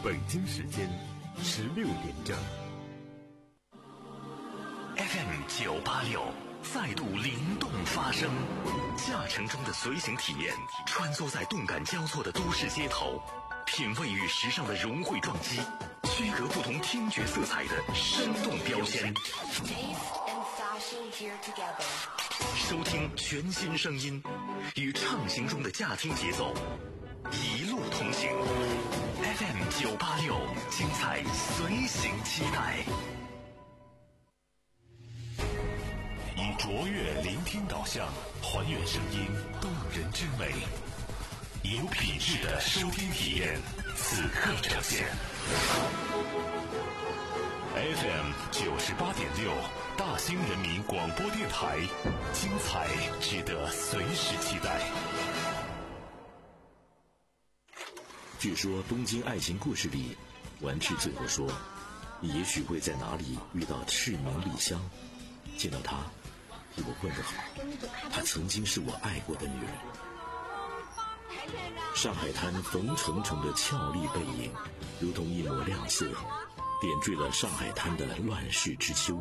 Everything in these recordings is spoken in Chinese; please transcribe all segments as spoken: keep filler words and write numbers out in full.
北京时间十六点整。 F M 九八六再度灵动发声，驾乘中的随行体验，穿梭在动感交错的都市街头，品味与时尚的融汇撞击，区隔不同听觉色彩的生动标签。收听全新声音，与畅行中的驾听节奏一路同行。F M 九八六，精彩随行期待。以卓越聆听导向，还原声音动人之美，有品质的收听体验，此刻呈现。F M 九十八点六，大兴人民广播电台，精彩值得随时期待。 据说《东京爱情故事》里，丸治最后说：“你也许会在哪里遇到赤名莉香，见到她，比我混得好。她曾经是我爱过的女人。”上海滩冯程程的俏丽背影，如同一抹亮色，点缀了上海滩的乱世之秋。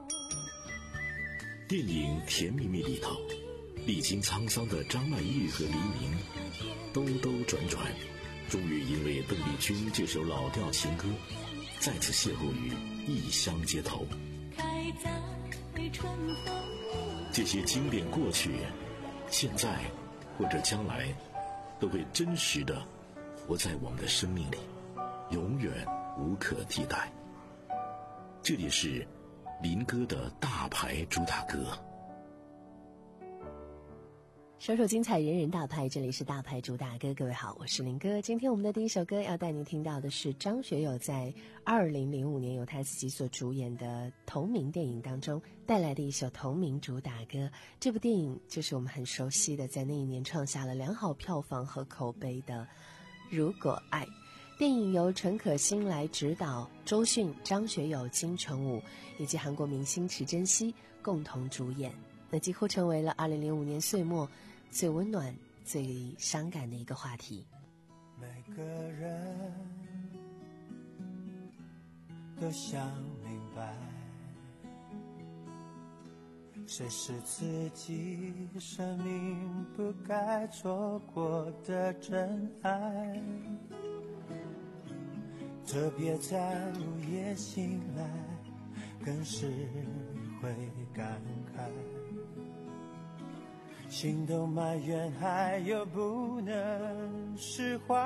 电影《甜蜜蜜》里头，历经沧桑的张曼玉和黎明，兜兜转转，终于因为邓丽君这首老调情歌，再次邂逅于异乡街头。这些经典过去，现在或者将来，都会真实的活在我们的生命里，永远无可替代。这里是林哥的大牌主打歌。 首首精彩，人人大牌，这里是大牌主打歌。各位好，我是林哥。今天我们的第一首歌要带您听到的是张学友在二零零五年由他自己所主演的同名电影当中带来的一首同名主打歌。这部电影就是我们很熟悉的，在那一年创下了良好票房和口碑的《如果爱》。电影由陈可辛来指导，周迅、张学友、金城武以及韩国明星池珍熙共同主演，那几乎成为了二零零五年岁末最温暖、最伤感的一个话题。 每个人都想明白，谁是自己生命不该错过的真爱，特别在午夜醒来，更是会感慨，心动埋怨还有不能释怀，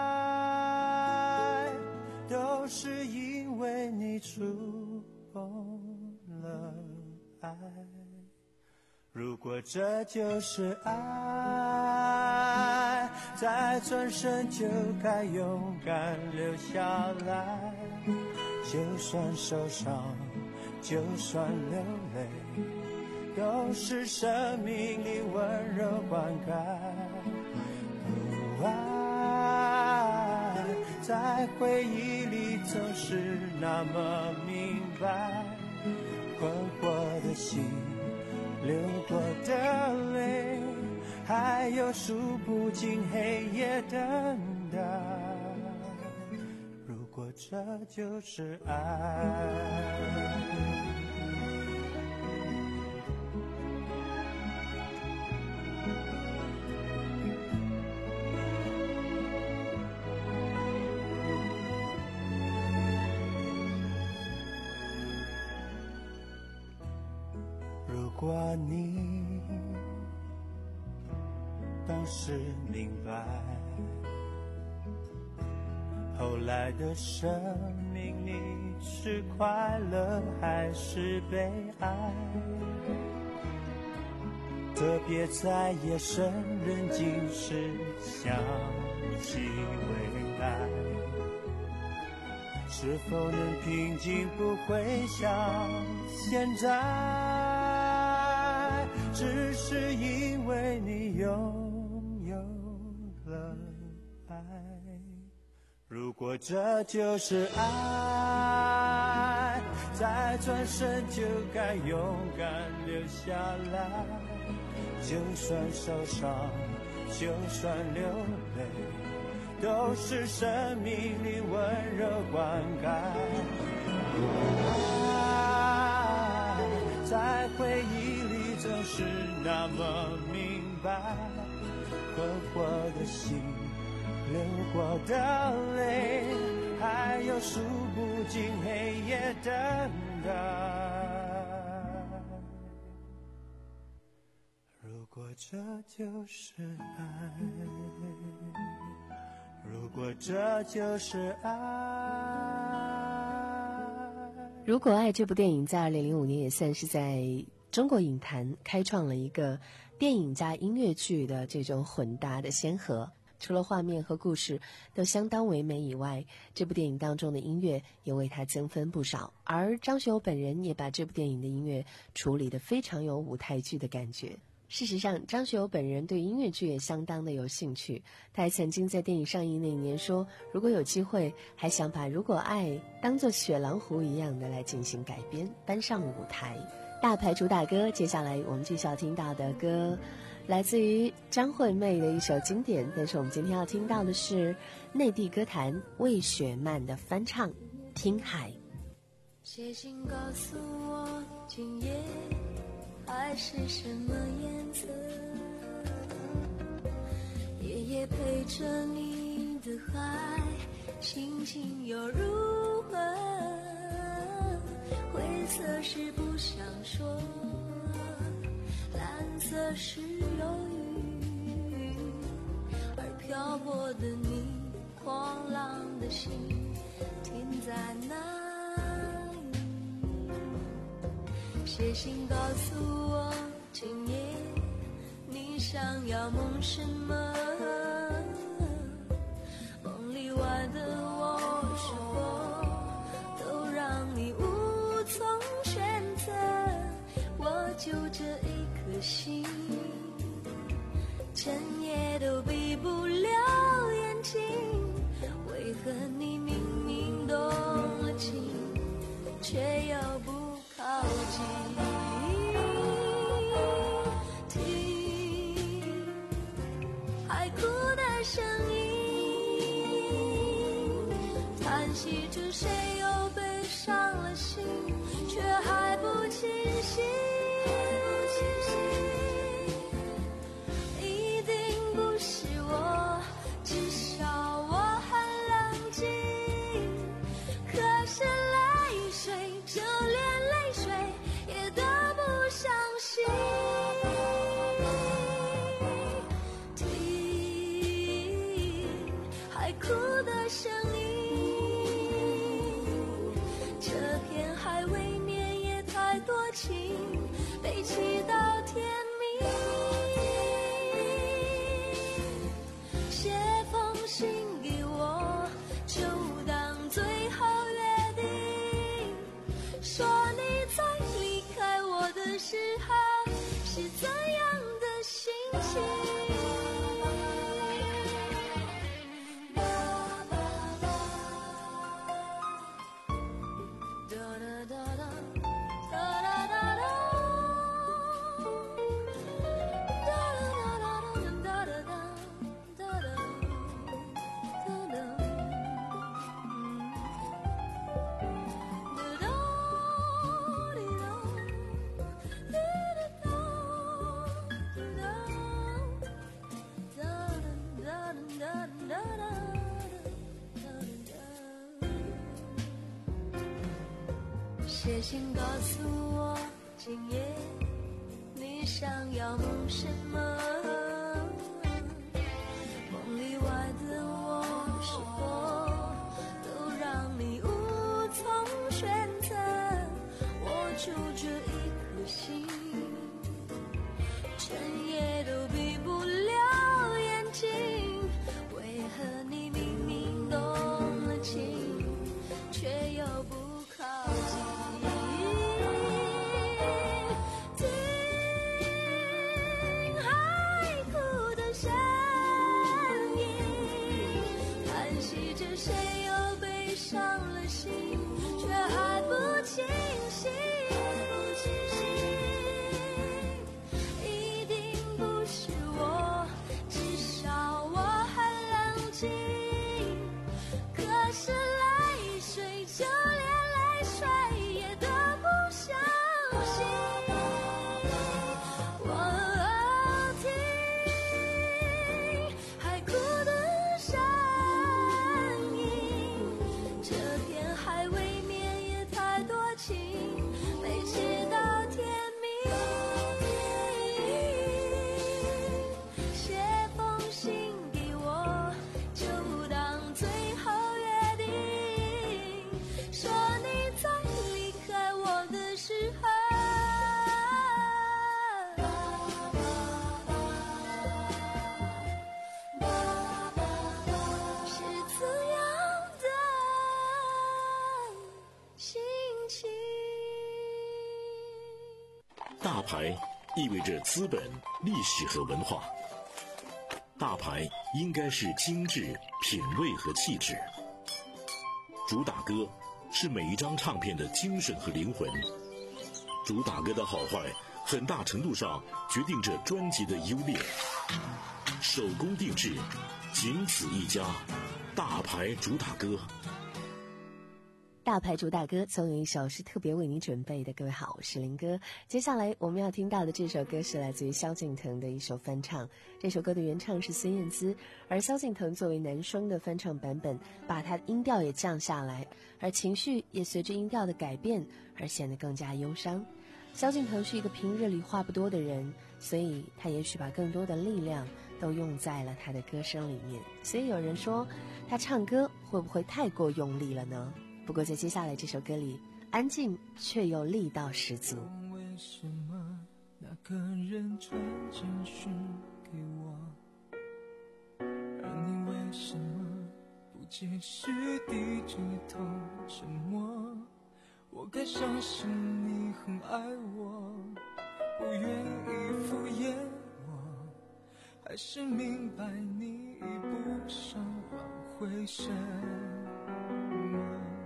都是因为你触碰了爱。如果这就是爱，再转身就该勇敢留下来，就算受伤，就算流泪，都是生命里温柔灌溉。哦，爱在回忆里总是那么明白，困惑的心，流过的泪，还有数不尽黑夜等待。如果这就是爱，如果你当时明白，后来的生命里是快乐还是悲哀，特别在夜深人静时想起未来，是否能平静不会像现在，只是因为你拥有了爱。如果这就是爱，再转身就该勇敢留下来，就算受伤，就算流泪，都是生命里温的灌溉。爱在回忆里总是那么明白，困惑的心，流过的泪，还有数不尽黑夜等待。如果这就是爱，如果这就是爱。 如果爱这部电影在二零零五年也算是在中国影坛开创了一个电影加音乐剧的这种混搭的先河。除了画面和故事都相当唯美以外，这部电影当中的音乐也为它增分不少，而张学友本人也把这部电影的音乐处理得非常有舞台剧的感觉。事实上，张学友本人对音乐剧也相当的有兴趣，他还曾经在电影上映那一年说，如果有机会还想把《如果爱》当作雪狼湖一样的来进行改编，搬上舞台。大牌主打歌，接下来我们继续要听到的歌来自于张惠妹的一首经典，但是我们今天要听到的是内地歌坛魏雪漫的翻唱《听海》。 写信告诉我今夜海是什么颜色，夜夜陪着你的海，心情又如何？灰色是不想说，蓝色是忧郁，而漂泊的你，狂浪的心停在哪里？写信告诉我今夜你想要梦什么，梦里外的我是否都让你无从选择？我就这一颗心，整夜都闭不了眼睛，为何你明明动了情，却又不靠近？听海哭的声音，叹息着谁又被伤了心，却还不清醒。一定不是我，至少我很冷静，可是泪水就连泪水也都不相信。听海哭的声音，这片海未免也太多情，悲泣到天明。写封信给我，就当最后约定，说你在离开我的时候是怎样的心情。写信告诉我今夜你想要梦什么，梦里外的我是否都让你无从选择？我就这一颗心，整夜都闭不了眼睛，为何你明明动了情，却又不靠近？可是泪大牌意味着资本、历史和文化。大牌应该是精致、品味和气质。主打歌是每一张唱片的精神和灵魂。主打歌的好坏，很大程度上决定着专辑的优劣。手工定制，仅此一家，大牌主打歌。 大牌主打歌总有一首是特别为你准备的。各位好，我是林哥。接下来我们要听到的这首歌是来自于萧敬腾的一首翻唱，这首歌的原唱是孙燕姿，而萧敬腾作为男双的翻唱版本，把他的音调也降下来，而情绪也随着音调的改变而显得更加忧伤。萧敬腾是一个平日里话不多的人，所以他也许把更多的力量都用在了他的歌声里面，所以有人说他唱歌会不会太过用力了呢？不过在接下来这首歌里，安静却又力道十足。 为什么那个人传简讯给我，而你为什么不解释低着头沉默？我该相信你很爱我，不愿意敷衍我，还是明白你已不想挽回什么？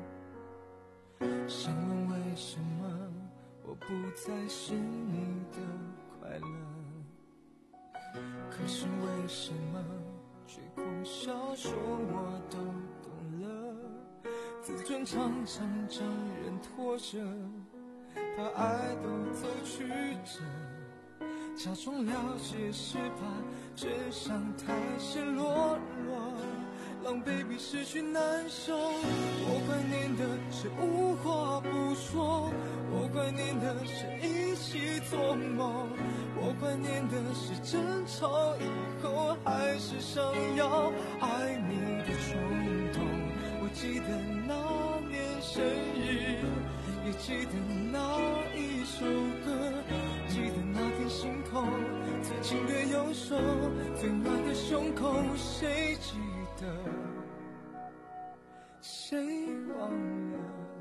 想问为什么我不再是你的快乐，可是为什么却苦笑说我都懂了？自尊常常将人拖着，把爱都走曲折，假装了解是怕真相太显裸裸，狼狈比失去难受。我怀念的是无话不说，我怀念的是一起做梦，我怀念的是争吵以后还是想要爱你的冲动。我记得那年生日，也记得那一首歌，记得那天星空最紧的右手，最暖的胸口，谁记得谁忘了？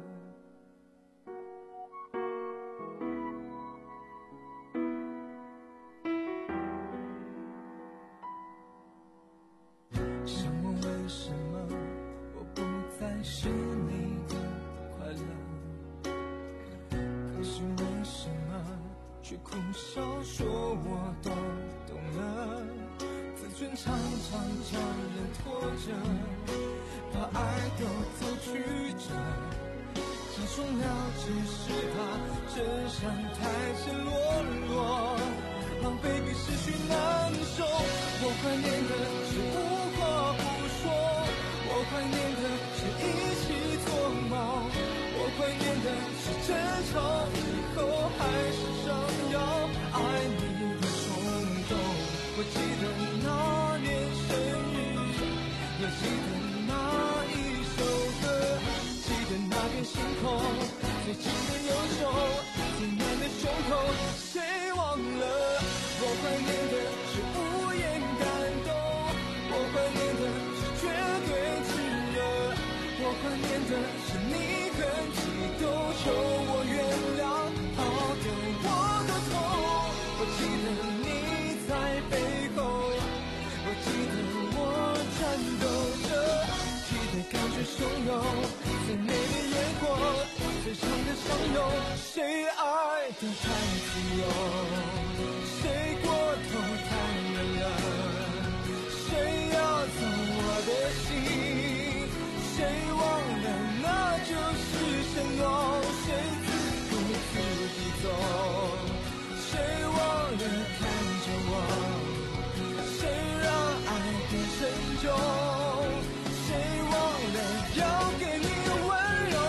想问为什么我不再是你的快乐，可是为什么却苦笑说我都懂了？自尊常常将人拖着，把爱都走曲折，假装了解是怕真相太赤裸裸，狼狈比失去难受。我怀念的是无话不说，我怀念的是一起做梦，我怀念的是争吵以后还是想要爱你的冲动。我记得那年生日，也记得那一首歌，记得那片星空最紧的右手，最暖的胸口，谁忘了？我怀念的是无言感动，我怀念的是绝对炽热，我怀念的是你很激动求我原谅，好的我的痛。我记得你在背后，我记得我颤抖着，记得感觉汹涌，最美的烟火，最长的相拥，谁爱得太自由，谁过头太远了，谁要走我的心，谁忘了那就是承诺，谁自顾自己走，谁忘了看着我，谁让爱变沉重，谁忘了要给你温柔。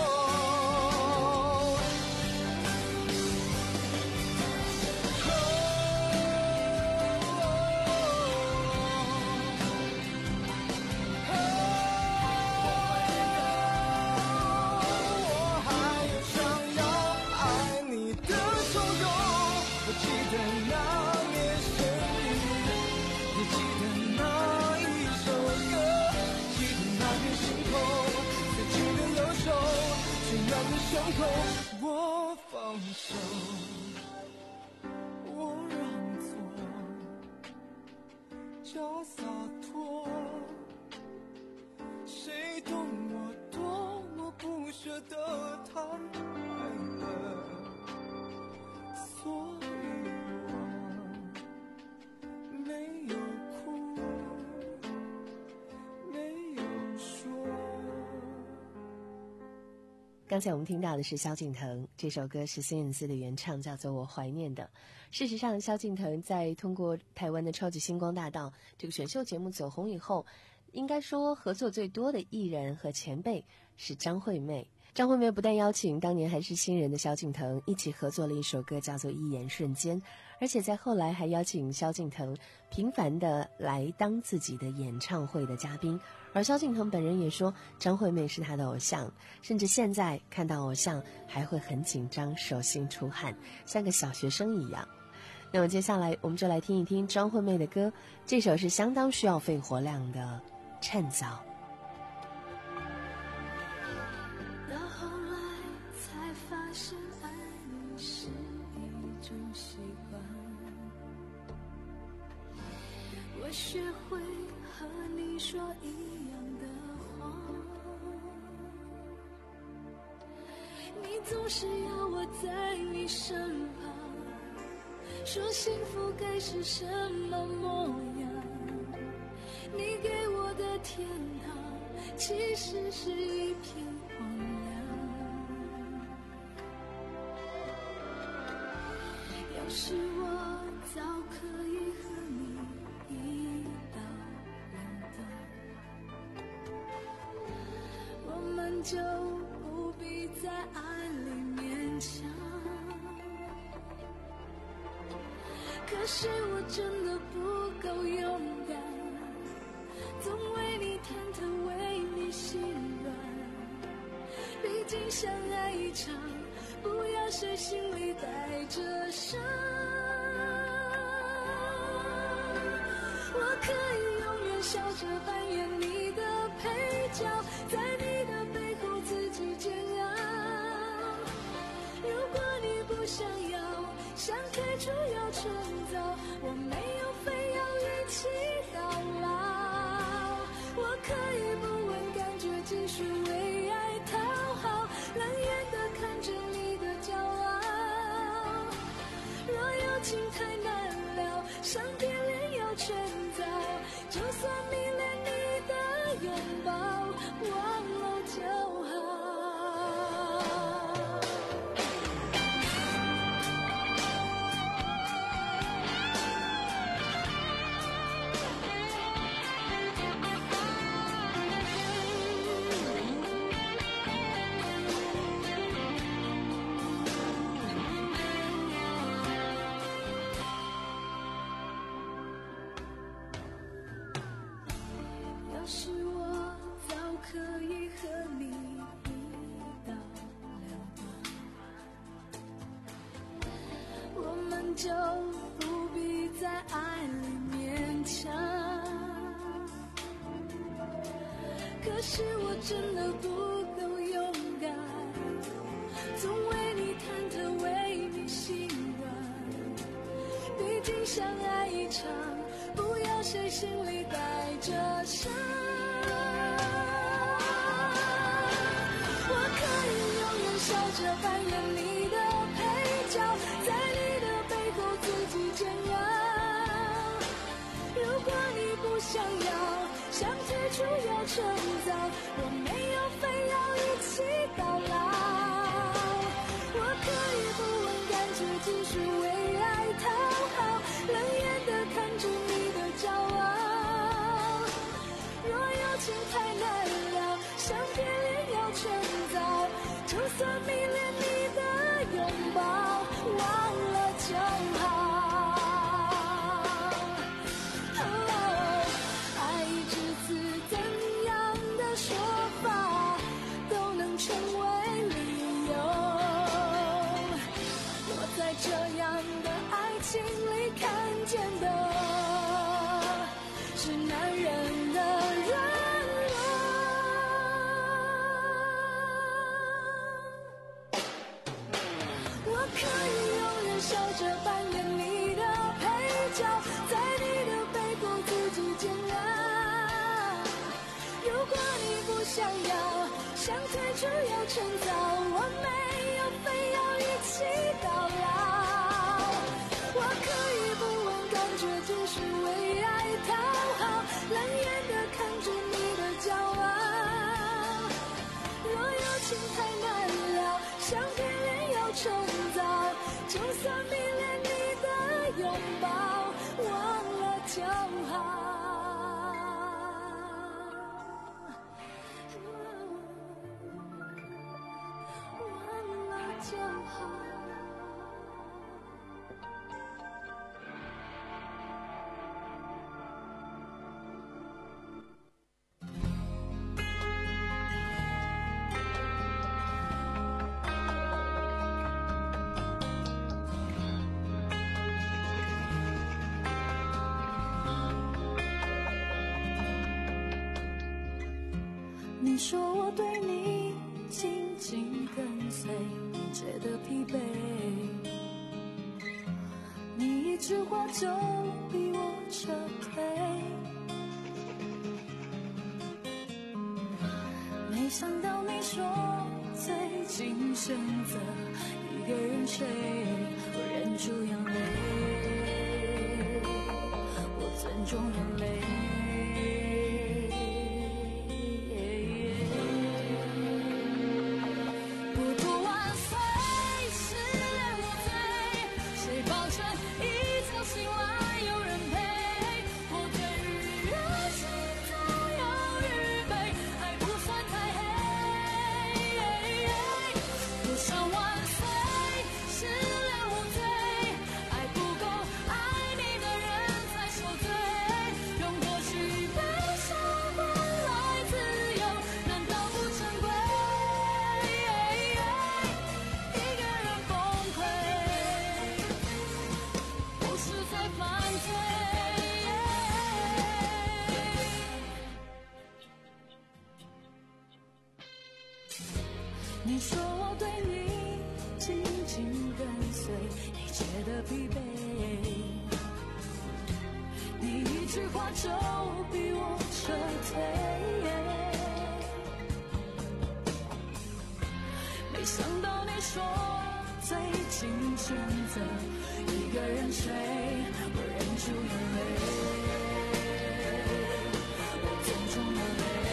胸口，我放手。 要洒脱，谁懂我多么不舍得他爱了，所以我没有哭，没有说。 刚才我们听到的是萧敬腾，这首歌是孙燕姿的原唱，叫做《我怀念的》。事实上，萧敬腾在通过台湾的超级星光大道这个选秀节目走红以后，应该说合作最多的艺人和前辈是张惠妹。张惠妹不但邀请当年还是新人的萧敬腾一起合作了一首歌叫做《一眼瞬间》，而且在后来还邀请萧敬腾频繁的来当自己的演唱会的嘉宾。而萧敬腾本人也说张惠妹是他的偶像，甚至现在看到偶像还会很紧张，手心出汗，像个小学生一样。那么接下来我们就来听一听张惠妹的歌，这首是相当需要肺活量的《趁早》。 到后来才发现爱你是一种习惯，我学会和你说一样的话，你总是要我在你身旁，说幸福该是什么模样，你给我的天堂其实是一片荒凉。要是我早可以和你一刀两断，我们就不必在爱里勉强。可是我真的不够勇敢，总为你忐忑，为你心软。毕竟相爱一场，不要谁心里带着伤。我可以永远笑着扮演你的配角，在你的背后自己煎熬。如果你不想要，想开出要趁早，我没有非要一起到老。我可以不问感觉，继续为爱讨好，冷眼地看着你的骄傲。若有情太难了，想别恋要趁早，就算迷恋你的拥抱，忘了就好。要是我早可以和你一刀两断，我们就不必在爱里勉强。可是我真的不够勇敢，总为你忐忑，为你心软。毕竟相爱一场，不要谁心里带着伤。我可以永远笑着扮演你的配角，在你的背后自己煎熬。如果你不想要，想退出要趁早，我没有非要一起到老。我可以不问感觉，继续为爱讨好，冷眼地看着你的骄傲。若有情太难了，想别恋要趁早，就算迷恋你的拥抱，忘了就好。哦，爱一只字怎样的说法都能成为理由。我在这样的爱情里看见的是男人的软弱。我可以永远笑着扮演你的配角，在你的背后自己要趁早，我没有非要一起到老。我可以不问，感觉只是为爱讨好，冷眼地看着你的骄傲。若有情太难了，想骗人要趁早，就算迷恋你的拥抱，忘了就好。忘了就好。你说我对你紧紧跟随，你觉得疲惫，你一句话就逼我撤退，没想到你说最近选择一个人睡，我忍住眼泪，我尊重眼泪。你说我对你紧紧跟随，你觉得疲惫，你一句话就逼我撤退，没想到你说最近选择一个人睡，我忍住眼泪，我尊重眼泪。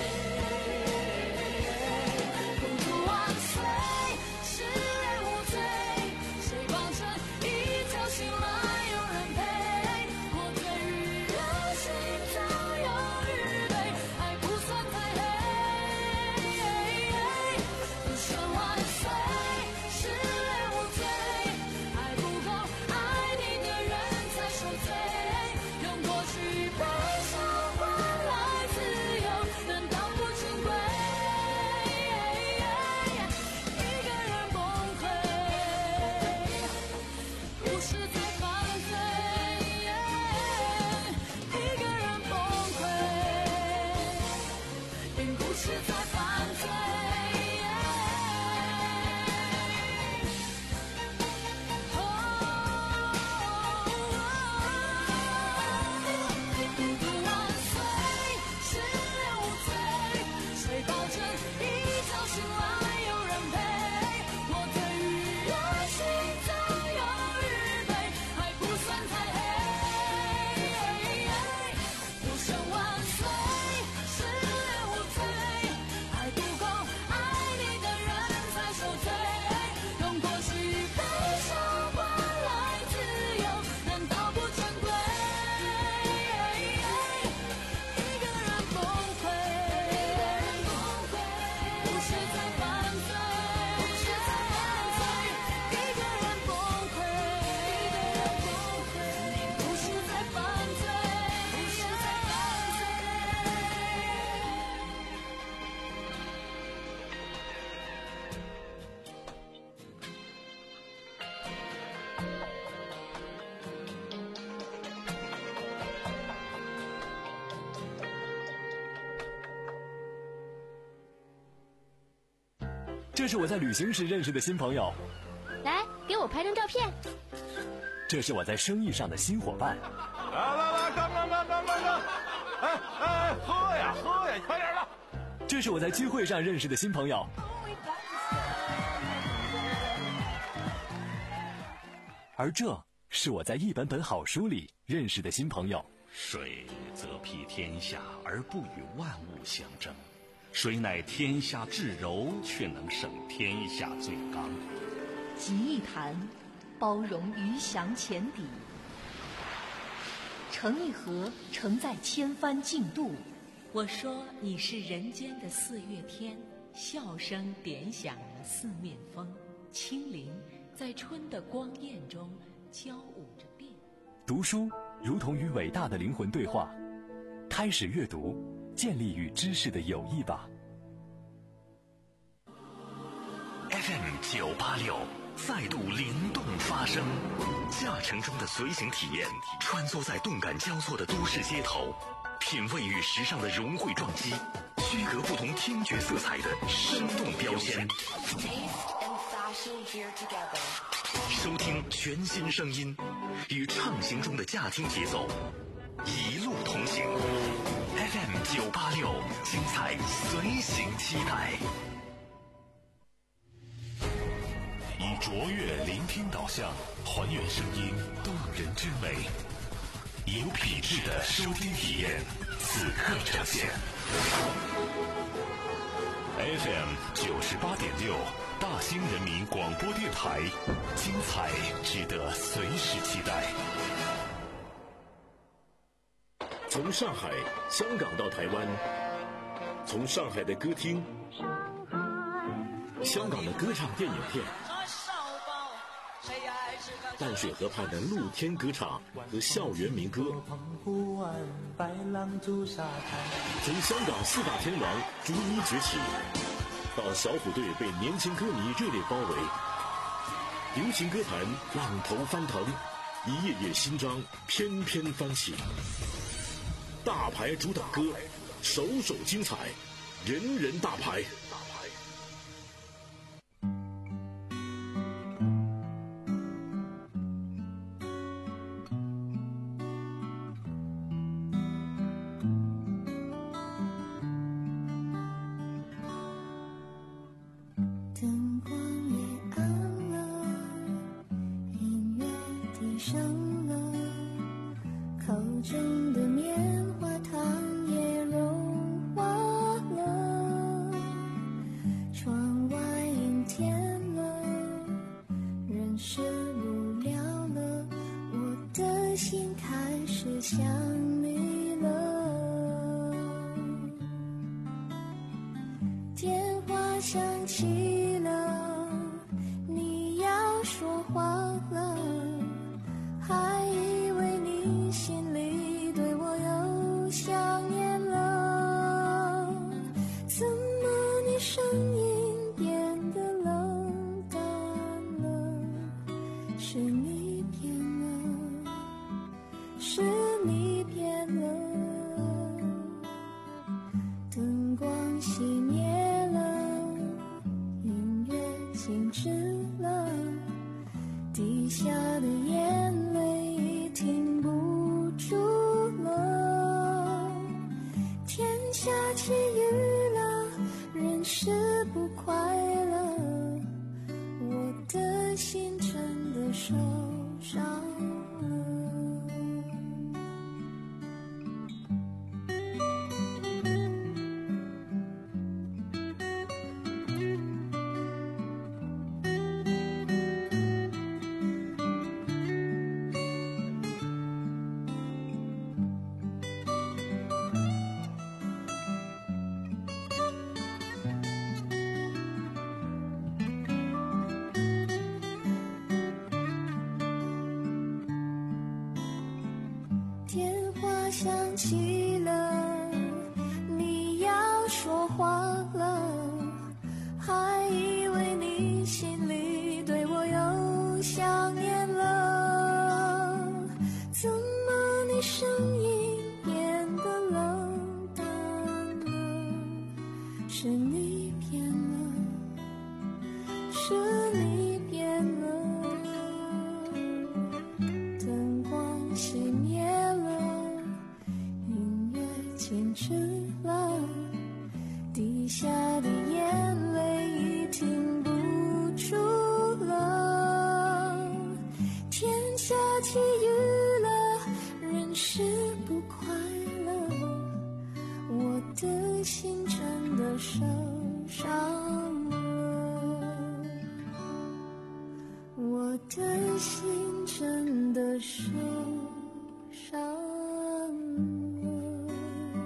这是我在旅行时认识的新朋友， 来给我拍张照片。 这是我在生意上的新伙伴。 来来来，干干干干干干！哎哎，喝呀喝呀，快点的！ 这是我在聚会上认识的新朋友。 而这是我在一本本好书里认识的新朋友。 水则披天下而不与万物相争，水乃天下至柔，却能胜天下最刚。 集一坛，包容鱼翔浅底；盛一盒，承载千帆竞渡。 我说你是人间的四月天，笑声点响了四面风，清灵在春的光艳中交舞着变。 读书如同与伟大的灵魂对话，开始阅读，建立与知识的友谊吧。 F M 九八六再度灵动发声，驾乘中的随行体验，穿梭在动感交错的都市街头，品味与时尚的融汇撞击，区隔不同听觉色彩的生动标签。收听全新声音，与畅行中的驾听节奏，一路同行。F M 九八六，精彩随行期待。以卓越聆听导向，还原声音动人之美，有品质的收听体验，此刻呈现。F M 九十八点六，大兴人民广播电台，精彩值得随时期待。 从上海、香港到台湾，从上海的歌厅、香港的歌唱电影片，淡水河畔的露天歌唱和校园民歌，从香港四大天王逐一崛起，到小虎队被年轻歌迷热烈包围，流行歌坛浪头翻腾，一页页新章翩翩翻起。大牌主打歌，首首精彩，人人大牌。 灯光也暗了，音乐低声了，口中的棉花糖也融化了，窗外阴天了，人是无聊了，我的心开始想你了。电话响起了，你要说话了，还以为你心里对我又想念了，怎么你声音变得冷淡了？是你变了，是你变了，灯光熄灭了，音乐静止了，滴下的眼泪已停不住了，天下起雨了，人是不快乐，我的心真的受伤了。电话响起了，你要说话了，还以为你心里对我又想念了，怎么你声音变得冷淡了？是你变了，是你变了，灯光熄灭了，音乐静止了，滴下的眼泪已停受伤了，我的心真的受伤了。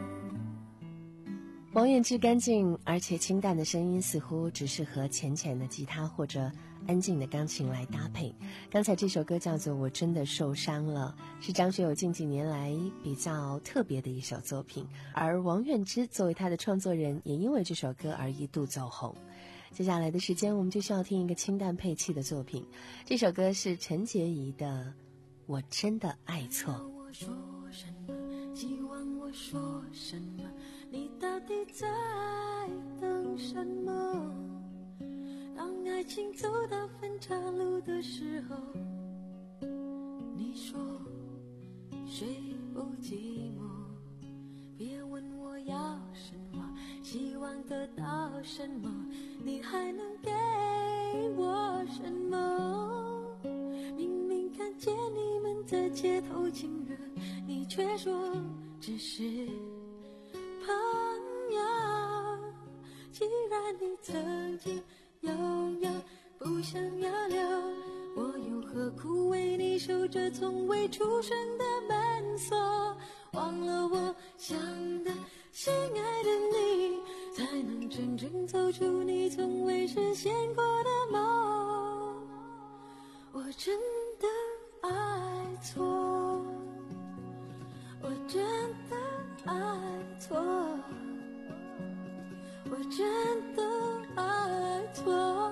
王菀之干净而且清淡的声音似乎只适合浅浅的吉他或者安静的钢琴来搭配。刚才这首歌叫做《我真的受伤了》，是张学友近几年来比较特别的一首作品，而王菀之作为他的创作人，也因为这首歌而一度走红。接下来的时间我们就需要听一个清淡配器的作品，这首歌是陈洁仪的《我真的爱错》。 我说什么？希望我说什么？你到底在等什么？当爱情走到分岔路的时候，你说谁不寂寞？别问我要什么，希望得到什么，你还能给我什么？明明看见你们在街头亲热，你却说只是朋友。既然你曾经拥有，不想要留，我又何苦为你守着从未出生的门锁？忘了我想的心爱的你，才能真正走出你从未实现过的梦。我真的爱错，我真的爱错，我真的爱错。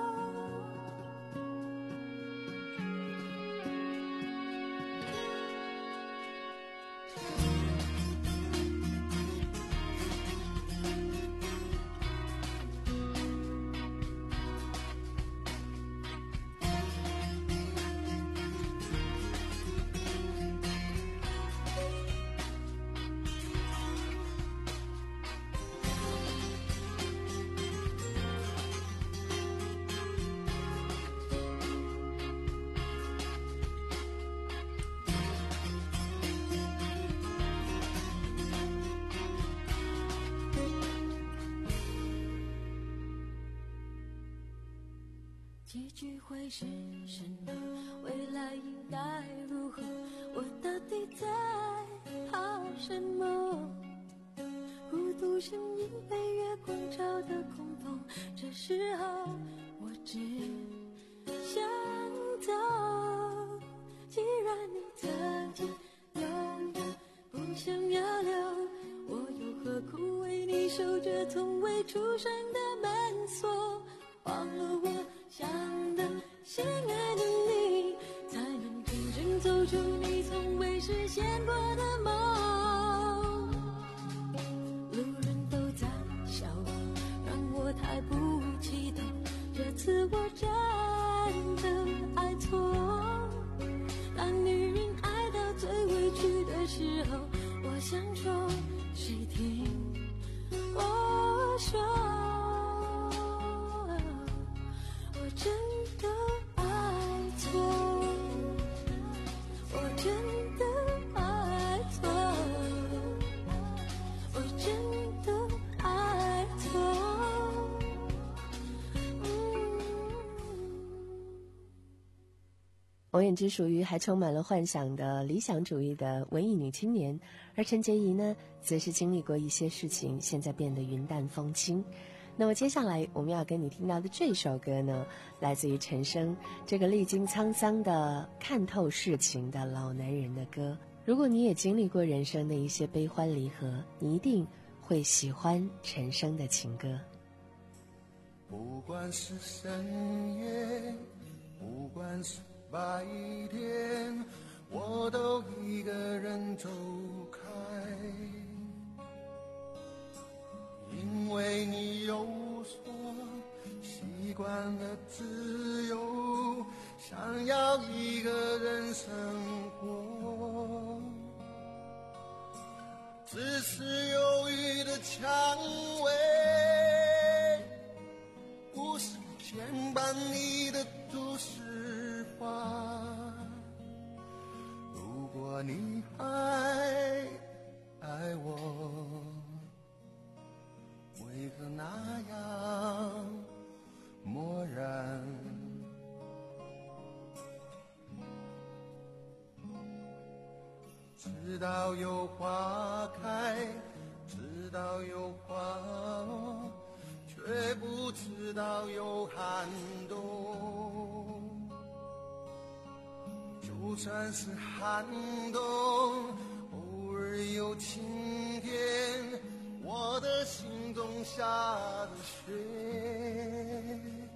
结局会是什么？未来应该如何？我到底在怕什么？孤独声音被月光照得空洞，这时候我只想走。既然你曾经拥有，不想要留，我又何苦为你守着从未出生的门锁？忘了我想的心爱的你，才能真正走出你从未实现过的梦。路人都在笑我，让我太不激动，这次我真的爱错。当女人爱到最委屈的时候，我想说谁听我说？我真的爱错，我真的爱错，我真的爱错。 王菀之属于还充满了幻想的理想主义的文艺女青年，而陈洁仪呢，则是经历过一些事情，现在变得云淡风轻。那么接下来我们要跟你听到的这首歌呢，来自于陈升，这个历经沧桑的看透世情的老男人的歌。如果你也经历过人生的一些悲欢离合，你一定会喜欢陈升的情歌。 不管是深夜，不管是白天，我都一个人走开，因为你有说习惯了自由，想要一个人生活，只是忧郁的蔷薇，不是牵绊你的都市花。如果你还爱我，为为何那样漠然？知道有花开，知道有花落，却不知道有寒冬。就算是寒冬，偶尔有晴天，我的心中下着雪。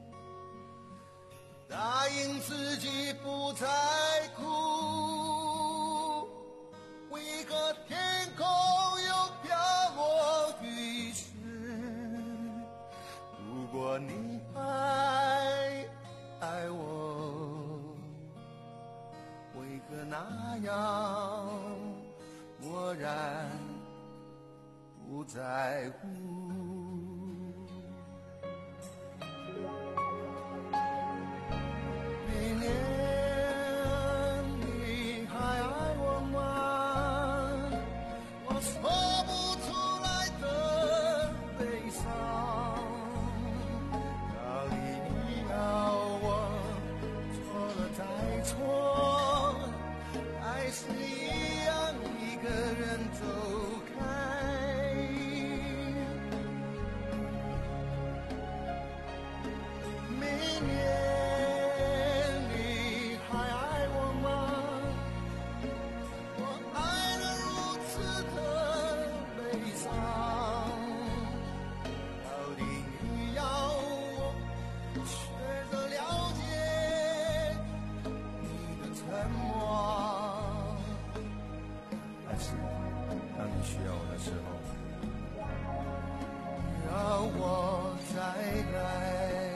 答应自己不再哭，为何天空又飘落雨丝？如果你还爱我，为何那样漠然不在乎？明年你还爱我吗？我说不出来的悲伤，到底你要我错了再错，还是一样一个人走开？明年需要我的时候，让我再来。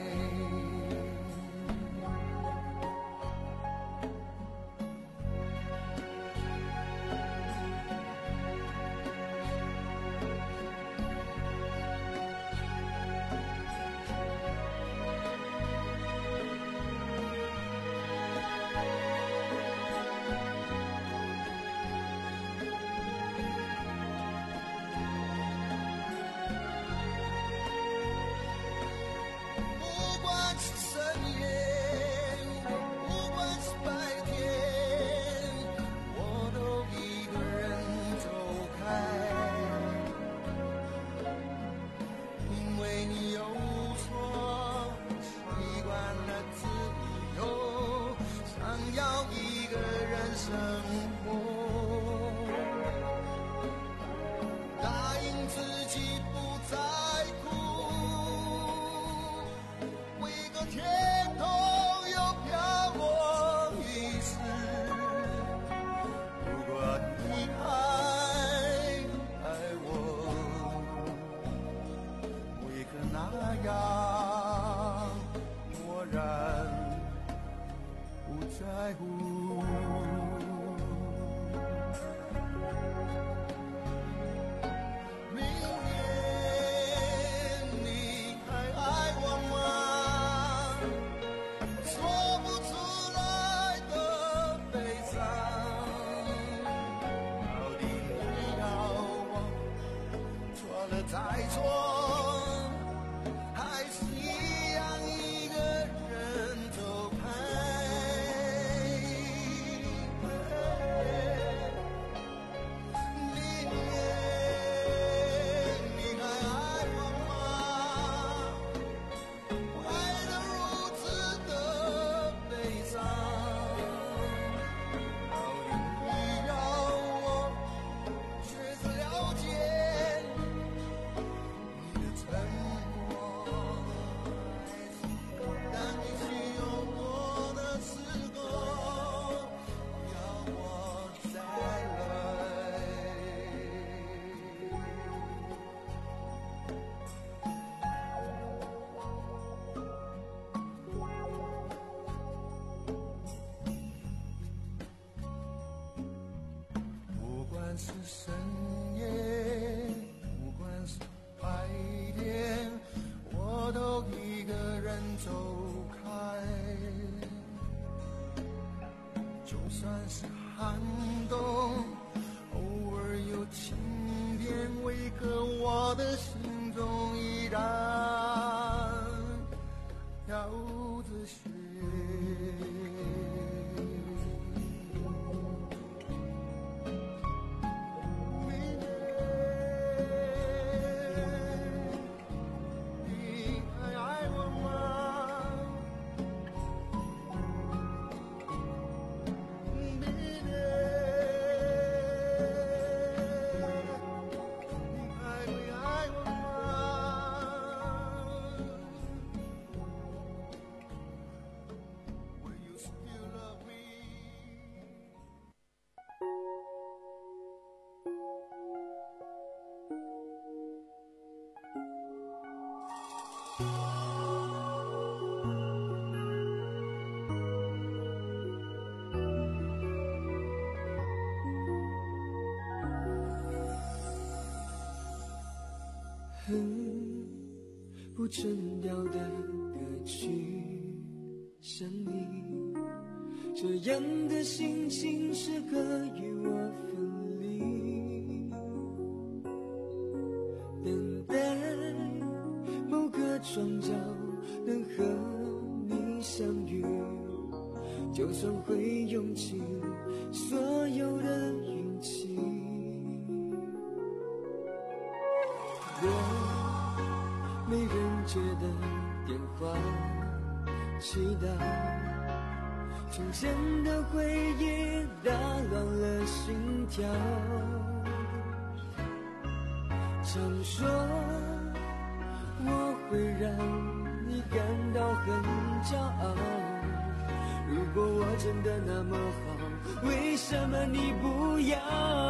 是深夜，不管是白天，我都一个人走开。就算是寒冬，偶尔有晴天，为何我的心中依跳着雪。很不真调的歌曲，想你这样的心情适合与我分离，等待某个转角能和你相遇，就算会用尽所有的运气。我没人接的电话，祈祷从前的回忆打乱了心跳。常说我会让你感到很骄傲，如果我真的那么好，为什么你不要？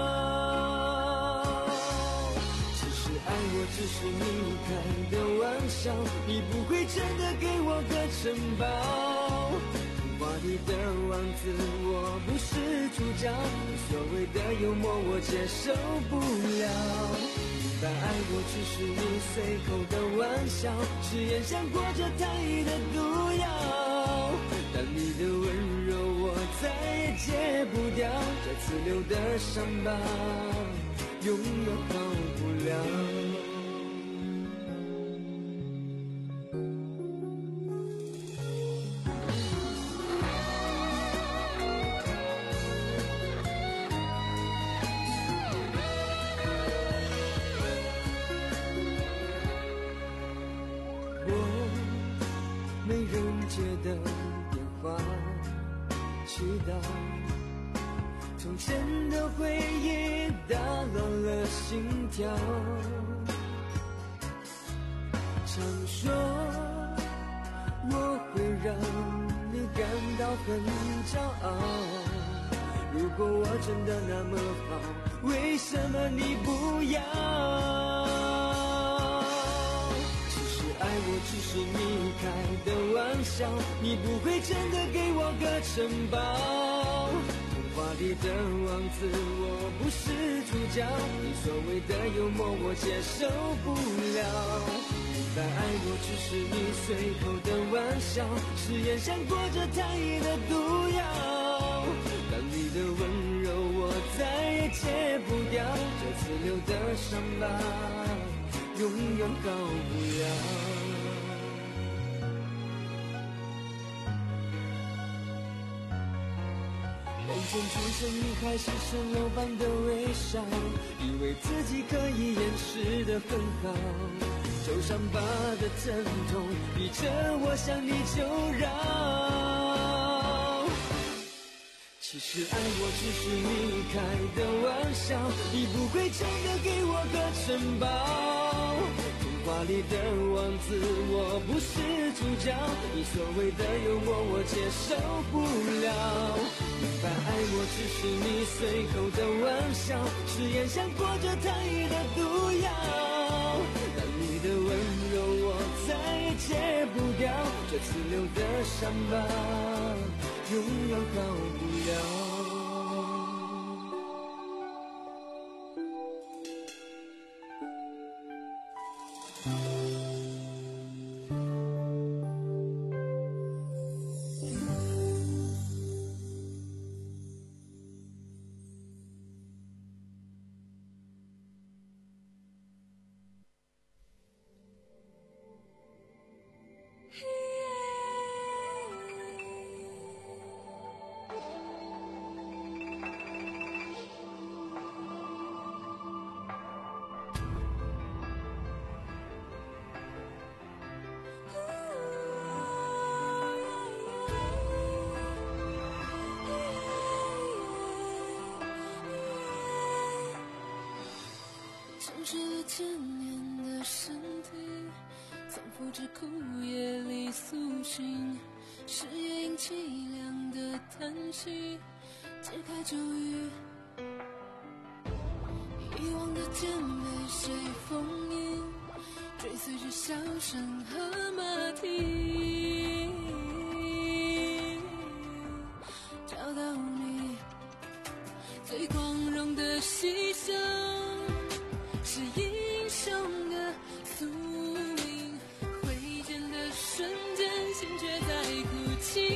爱我只是你开的玩笑，你不会真的给我个城堡。童话里的王子，我不是主角，所谓的幽默我接受不了。明白爱我只是你随口的玩笑，是眼像裹着糖衣的毒药。但你的温柔我再也戒不掉，这次留的伤疤永远好不了。我没人接的电话，祈祷从前的回忆打乱了心跳。常说我会让你感到很骄傲，如果我真的那么好，为什么你不要？其实爱我只是你开的玩笑，你不会真的给我个城堡。童话里的王子，我不是主角，你所谓的幽默我接受不了。明白爱我只是你随口的玩笑，是眼像裹着糖衣的毒药。但你的温柔我再也戒不掉，这次留的伤疤永远好不了。眼前出现一开始蜃楼般的微笑，以为自己可以掩饰得很好，受伤疤的疼痛逼着我向你求饶。其实爱我只是你开的玩笑，你不会真的给我个城堡。童话里的王子，我不是主角，你所谓的幽默我接受不了。明白爱我只是你随口的玩笑，是眼像裹着糖衣的毒药。但你的温柔我再也戒不掉，这次留的伤疤永远好不了。 持了千年的身体，从复制枯叶里苏醒，是夜莺凄凉的叹息，解开咒语。遗忘的剑被谁封印，追随着笑声和马蹄，找到你最光荣的牺牲，是英雄的宿命。挥剑的瞬间，心却在哭泣。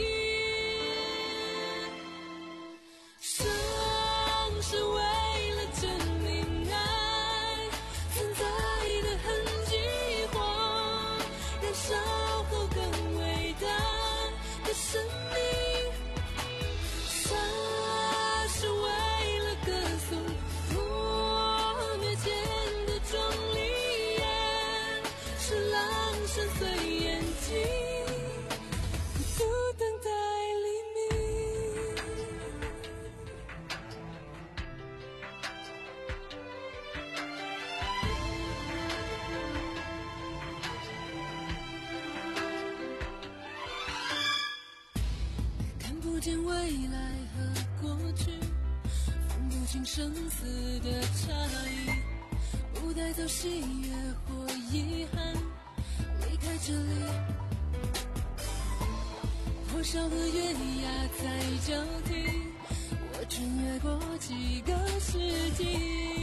生是为了证明爱存在的痕迹，或燃烧后更伟大的生命。杀是为了歌颂破灭前的壮丽，是狼深邃眼睛，孤独等待黎明。看不见未来和过去，分不清生死的差异，不带走喜悦或遗憾，离开这里。火烧和月牙在交替，我穿越过几个世纪，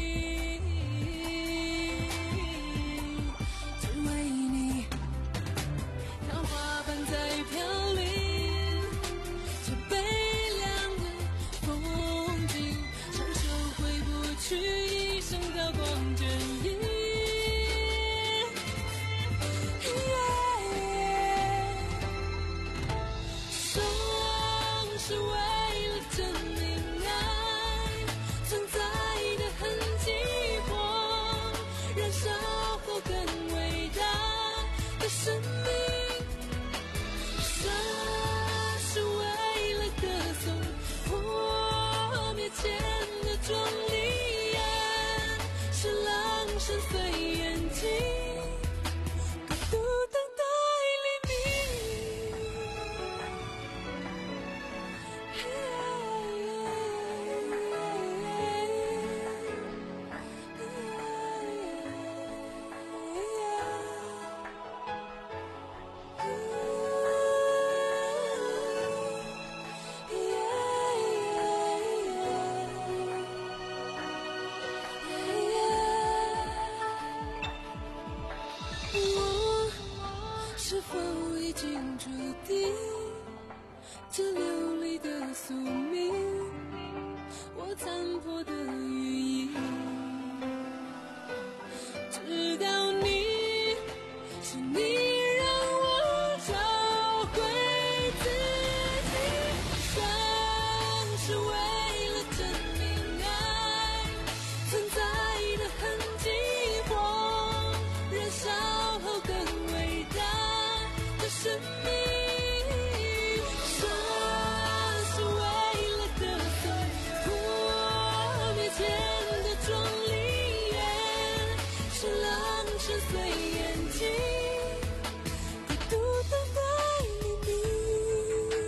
只为你。桃花瓣在飘零，这悲凉的风景，长久回不去，一生刀光剑影。生是为了证明爱存在的痕迹，或燃烧后更伟大的生命。杀是为了歌颂破灭前的壮丽，是狼深邃眼睛，孤独等待黎明。我是否已经注定这流离的宿命？我残破的羽翼，直到你，是你让我找回自己。伤是为了证明爱存在的痕迹，或燃烧后更伟大的生命。杀是为了歌颂破灭前的壮丽，是狼深邃眼睛，孤独等待黎明。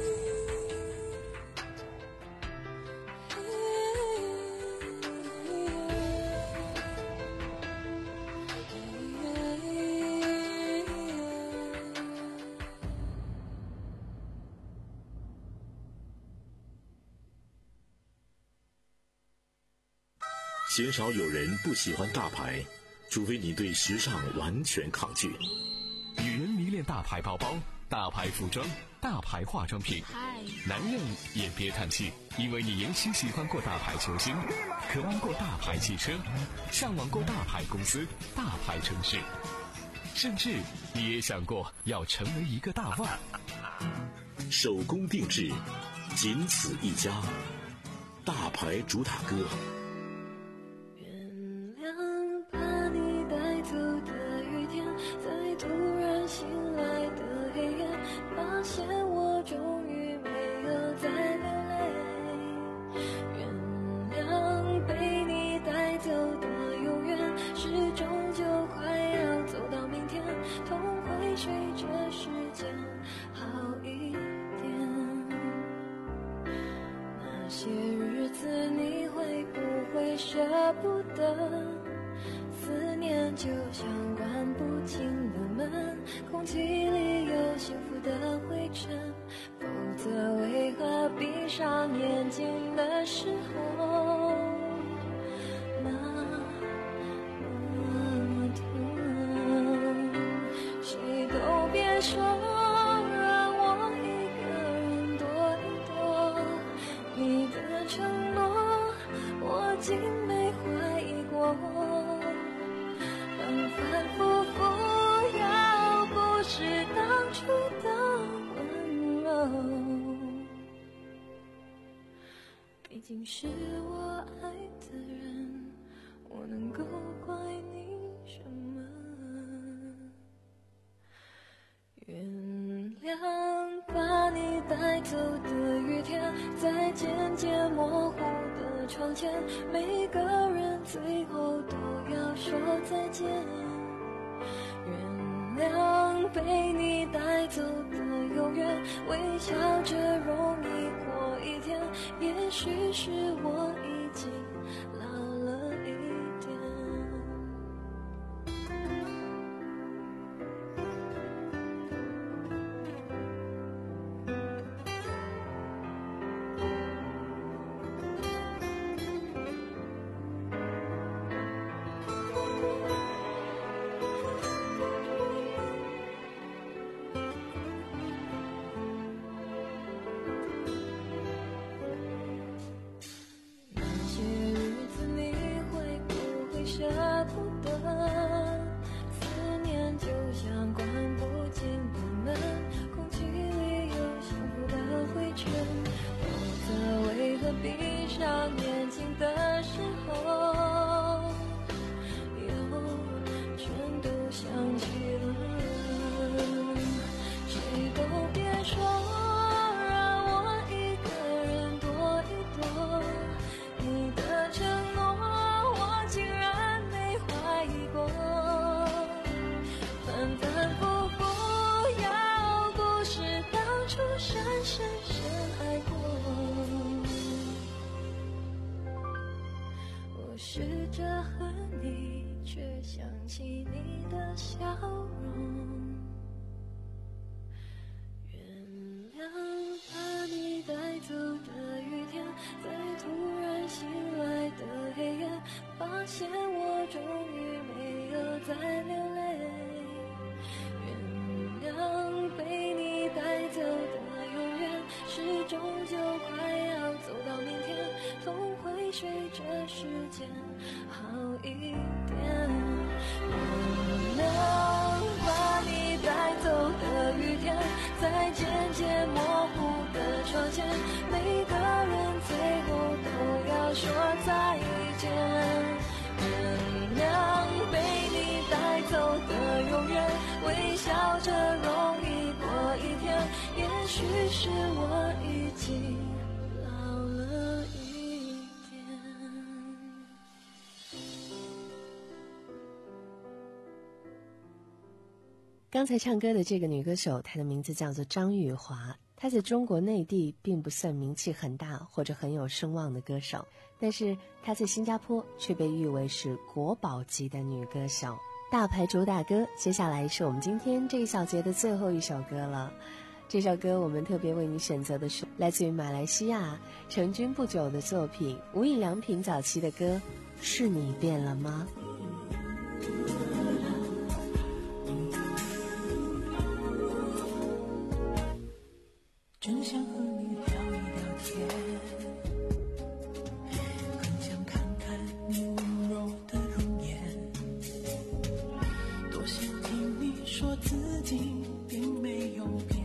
鲜少有人不喜欢大牌，除非你对时尚完全抗拒。 女人迷恋大牌包包、大牌服装、大牌化妆品，男人也别叹气，因为你也许喜欢过大牌球星，渴望过大牌汽车，向往过大牌公司、大牌城市，甚至你也想过要成为一个大腕。 手工定制，仅此一家，大牌主打歌。 原谅被你带走的永远是些日子你会不会舍不得？思念就像关不紧的门，空气里有幸福的灰尘，否则为何闭上眼睛的时候那么痛？谁都别说让我一个人躲一躲，你的承诺我竟没怀疑过，反反复复要不是当初的温柔，毕竟是我爱的人，我能够怪你什么？原谅把你带走的雨天，在渐渐模糊的窗前，每个人最后都要说再见。原谅被你带走的永远，微笑着容易过一天，也许是我已经老了一点。舍不得，思念就像关不紧的门，空气里有幸福的灰尘，否则为何闭上眼睛的时候又全都想起了？谁都别说让我一个人躲一躲，你的承诺我竟然没怀疑过，反反复复要不是当初深深深爱过，我试着和你，却想起你的笑容。原谅把你带走的雨天，在突然醒来的黑夜，发现我终于没有再流泪。原谅被你带走的永远，是终究快要走到明天，总会随着时间好一点。原谅把你带走的雨天，在渐渐模糊的窗前，每个人最后都要说再见。原谅被你带走的永远，微笑着容易过一天，也许是我已经老了一点。 刚才唱歌的这个女歌手，她的名字叫做张玉华。她在中国内地并不算名气很大或者很有声望的歌手，但是她在新加坡却被誉为是国宝级的女歌手。大牌主打歌，接下来是我们今天这一小节的最后一首歌了。这首歌我们特别为你选择的是来自于马来西亚成军不久的作品，无印良品早期的歌《是你变了吗》。 真想和你聊一聊天，很想看看你温柔的容颜，多想听你说自己并没有变，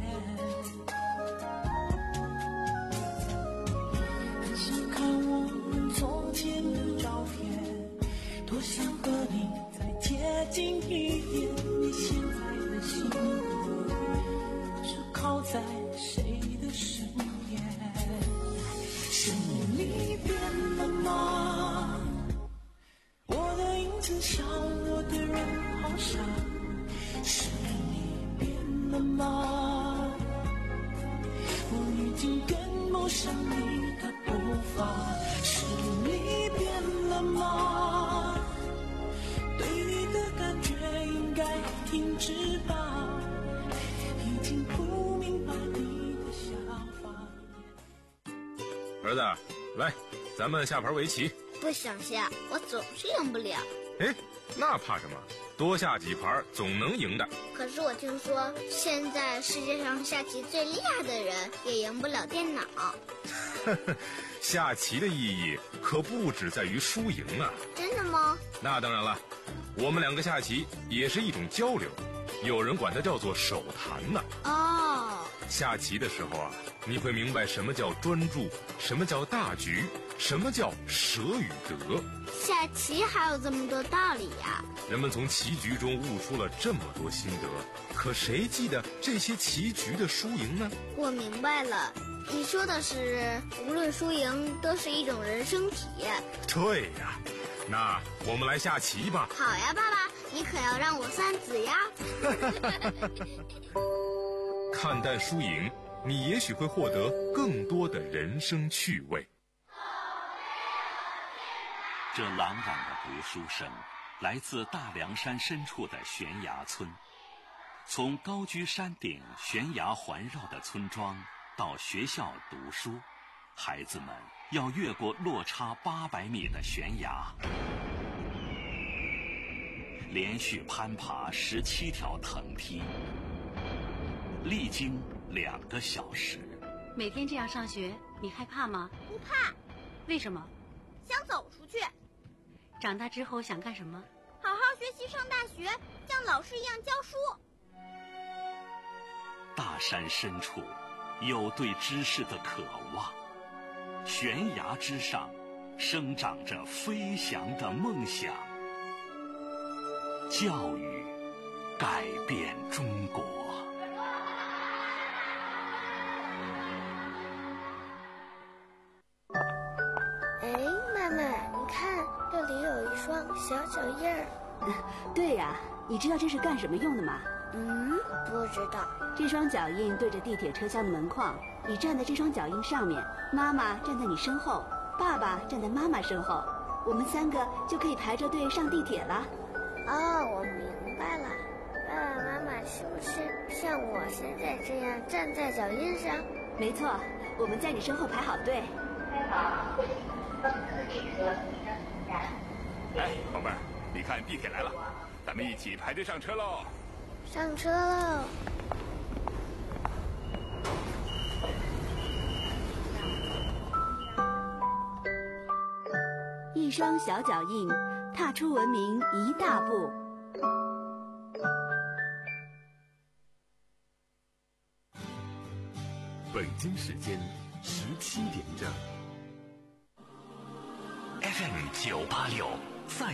很想看我们从前的照片，多想和你再接近一点，你现在的心是靠在谁的身边？是你变了吗？我的影子像我的人好傻。是你变了吗？我已经跟不上你的步儿子，来，咱们下盘围棋。 不想下，我总是赢不了。 哎，那怕什么？多下几盘总能赢的。 可是我听说，现在世界上下棋最厉害的人也赢不了电脑。 下棋的意义可不只在于输赢啊！ 真的吗？ 那当然了，我们两个下棋也是一种交流，有人管它叫做手谈呢。 哦， 下棋的时候啊，你会明白什么叫专注，什么叫大局，什么叫舍与得。 下棋还有这么多道理呀！ 人们从棋局中悟出了这么多心得，可谁记得这些棋局的输赢呢？ 我明白了，你说的是无论输赢都是一种人生体验。 对呀，那我们来下棋吧。 好呀，爸爸，你可要让我三子呀。 看淡输赢，你也许会获得更多的人生趣味。 这朗朗的读书声来自大凉山深处的悬崖村。从高居山顶悬崖环绕的村庄到学校读书，孩子们要越过落差八百米的悬崖，连续攀爬十七条藤梯，历经两个小时。 每天这样上学，你害怕吗？ 不怕。 为什么？ 想走出去。 长大之后想干什么？ 好好学习，上大学，像老师一样教书。 大山深处有对知识的渴望，悬崖之上生长着飞翔的梦想。教育改变中国。 哎，妈妈，你看，这里有一双小脚印儿。 对呀、啊，你知道这是干什么用的吗？ 嗯，不知道。 这双脚印对着地铁车厢的门框，你站在这双脚印上面，妈妈站在你身后，爸爸站在妈妈身后，我们三个就可以排着队上地铁了。 哦，我明白了。爸爸妈妈是不是像我现在这样站在脚印上？ 没错，我们在你身后排好队。 哎，宝贝儿，你看地铁来了，咱们一起排队上车喽！ 上车喽！ 一双小脚印，踏出文明一大步。 北京时间十七点整。 F M 九八六。